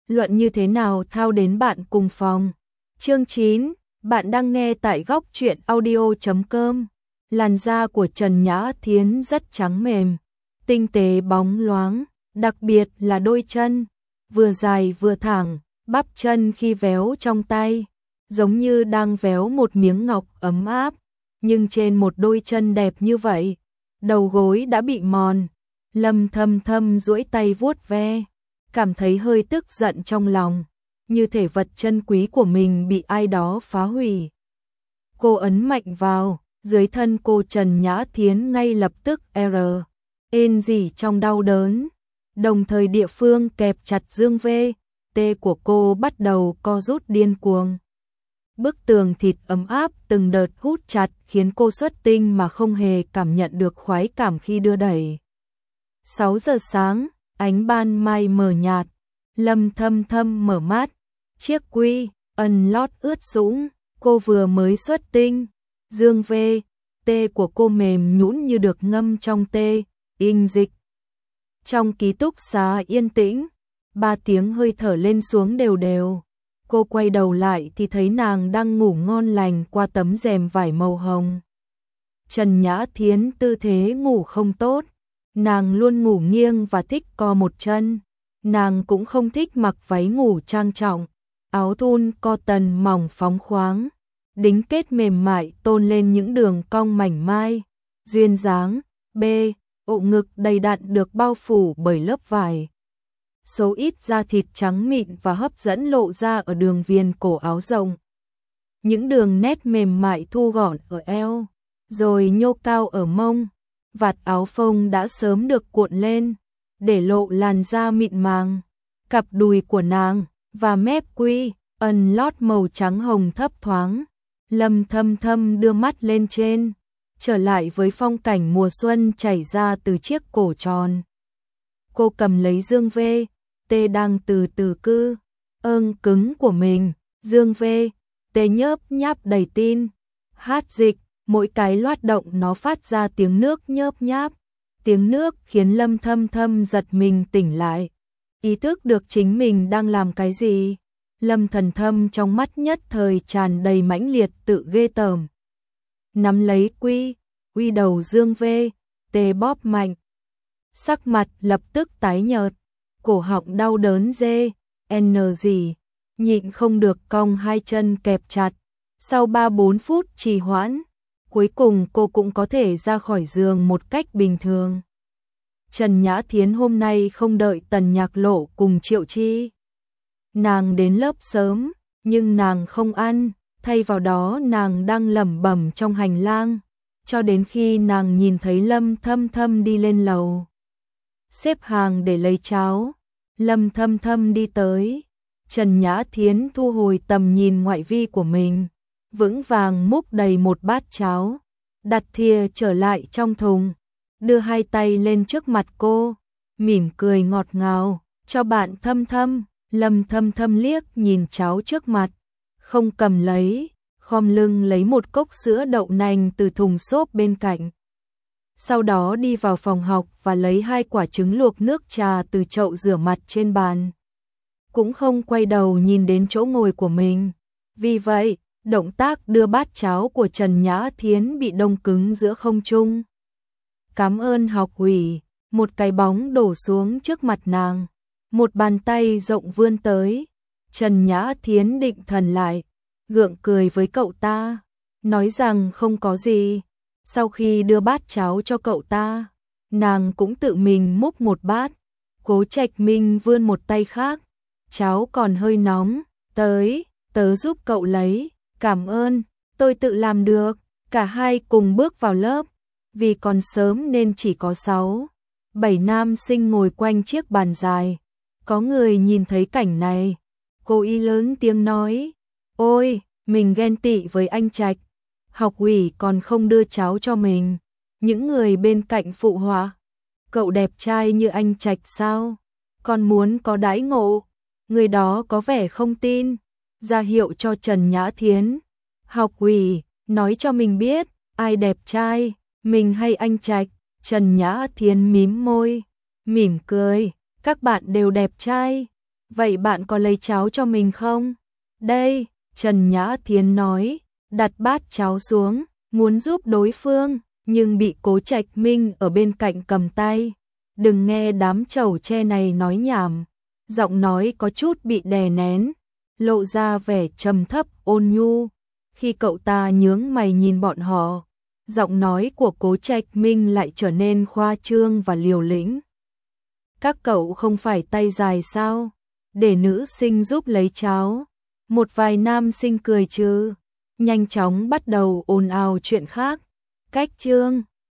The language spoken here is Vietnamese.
luận như thế nào thao đến bạn cùng phòng. Chương 9, bạn đang nghe tại góc truyện audio.com. Làn da của Trần Nhã Thiến rất trắng mềm, tinh tế bóng loáng, đặc biệt là đôi chân, vừa dài vừa thẳng, bắp chân khi véo trong tay, giống như đang véo một miếng ngọc ấm áp, nhưng trên một đôi chân đẹp như vậy, đầu gối đã bị mòn. Lâm Thâm Thâm duỗi tay vuốt ve, cảm thấy hơi tức giận trong lòng, như thể vật chân quý của mình bị ai đó phá hủy. Cô ấn mạnh vào, dưới thân cô Trần Nhã Thiến ngay lập tức rên rỉ trong đau đớn, đồng thời địa phương kẹp chặt dương VT của cô bắt đầu co rút điên cuồng. Bức tường thịt ấm áp từng đợt hút chặt khiến cô xuất tinh mà không hề cảm nhận được khoái cảm khi đưa đẩy. 6 giờ sáng, ánh ban mai mờ nhạt, Lâm Thâm Thâm mở mắt, chiếc quy ẩn lót ướt sũng, cô vừa mới xuất tinh, dương VT của cô mềm nhũn như được ngâm trong tinh dịch. Trong ký túc xá yên tĩnh, 3 tiếng hơi thở lên xuống đều đều. Cô quay đầu lại thì thấy nàng đang ngủ ngon lành qua tấm rèm vải màu hồng. Trần Nhã Thiến tư thế ngủ không tốt, nàng luôn ngủ nghiêng và thích co một chân. Nàng cũng không thích mặc váy ngủ trang trọng, áo thun cotton mỏng phóng khoáng, đính kết mềm mại tôn lên những đường cong mảnh mai, duyên dáng, ộ ngực đầy đặn được bao phủ bởi lớp vải. Số ít da thịt trắng mịn và hấp dẫn lộ ra ở đường viền cổ áo rộng. Những đường nét mềm mại thu gọn ở eo, rồi nhô cao ở mông. Vạt áo phông đã sớm được cuộn lên, để lộ làn da mịn màng. Cặp đùi của nàng và mép quy ẩn lót màu trắng hồng thấp thoáng. Lâm Thâm Thâm đưa mắt lên trên, trở lại với phong cảnh mùa xuân chảy ra từ chiếc cổ tròn. Cô cầm lấy dương VT đang từ từ cứng của mình, dương VT nhớp nháp đầy tin, hát dịch, mỗi cái loát động nó phát ra tiếng nước nhớp nháp. Tiếng nước khiến Lâm Thâm Thâm giật mình tỉnh lại, ý thức được chính mình đang làm cái gì. Lâm Thần Thâm trong mắt nhất thời tràn đầy mãnh liệt tự ghê tởm. Nắm lấy quy đầu dương VT bóp mạnh. Sắc mặt lập tức tái nhợt, cổ họng đau đớn gì, nhịn không được cong hai chân kẹp chặt. Sau 3-4 phút trì hoãn, cuối cùng cô cũng có thể ra khỏi giường một cách bình thường. Trần Nhã Thiến hôm nay không đợi Tần Nhạc Lộ cùng Triệu Chi. Nàng đến lớp sớm, nhưng nàng không ăn, thay vào đó nàng đang lẩm bẩm trong hành lang, cho đến khi nàng nhìn thấy Lâm Thâm Thâm đi lên lầu. Xếp hàng để lấy cháo, Lâm Thâm Thâm đi tới, Trần Nhã Thiến thu hồi tầm nhìn ngoại vi của mình, vững vàng múc đầy một bát cháo, đặt thìa trở lại trong thùng, đưa hai tay lên trước mặt cô, mỉm cười ngọt ngào, cho bạn Thâm Thâm. Lâm Thâm Thâm liếc nhìn cháo trước mặt, không cầm lấy, khom lưng lấy một cốc sữa đậu nành từ thùng xốp bên cạnh. Sau đó đi vào phòng học và lấy 2 quả trứng luộc nước trà từ chậu rửa mặt trên bàn. Cũng không quay đầu nhìn đến chỗ ngồi của mình. Vì vậy, động tác đưa bát cháo của Trần Nhã Thiến bị đông cứng giữa không trung. Cảm ơn học ủy, một cái bóng đổ xuống trước mặt nàng. Một bàn tay rộng vươn tới, Trần Nhã Thiến định thần lại, gượng cười với cậu ta, nói rằng không có gì. Sau khi đưa bát cháo cho cậu ta, nàng cũng tự mình múc một bát. Cố Trạch Minh vươn một tay khác, cháo còn hơi nóng, tớ giúp cậu lấy, cảm ơn, tôi tự làm được. Cả hai cùng bước vào lớp, vì còn sớm nên chỉ có 6-7 nam sinh ngồi quanh chiếc bàn dài. Có người nhìn thấy cảnh này, cô y lớn tiếng nói, ôi, mình ghen tị với anh Trạch, học ủy còn không đưa cháo cho mình. Những người bên cạnh phụ họa, cậu đẹp trai như anh Trạch sao, còn muốn có đãi ngộ. Người đó có vẻ không tin, ra hiệu cho Trần Nhã Thiến, học ủy, nói cho mình biết, ai đẹp trai, mình hay anh Trạch. Trần Nhã Thiến mím môi, mỉm cười. Các bạn đều đẹp trai. vậy bạn có lấy cháo cho mình không? Đây, Trần Nhã Thiến nói, đặt bát cháo xuống, muốn giúp đối phương, nhưng bị Cố Trạch Minh ở bên cạnh cầm tay. Đừng nghe đám chầu tre này nói nhảm, giọng nói có chút bị đè nén, lộ ra vẻ trầm thấp ôn nhu. Khi cậu ta nhướng mày nhìn bọn họ, giọng nói của Cố Trạch Minh lại trở nên khoa trương và liều lĩnh. Các cậu không phải tay dài sao? Để nữ sinh giúp lấy cháo. Một vài nam sinh cười trừ, nhanh chóng bắt đầu ồn ào chuyện khác. Cách chương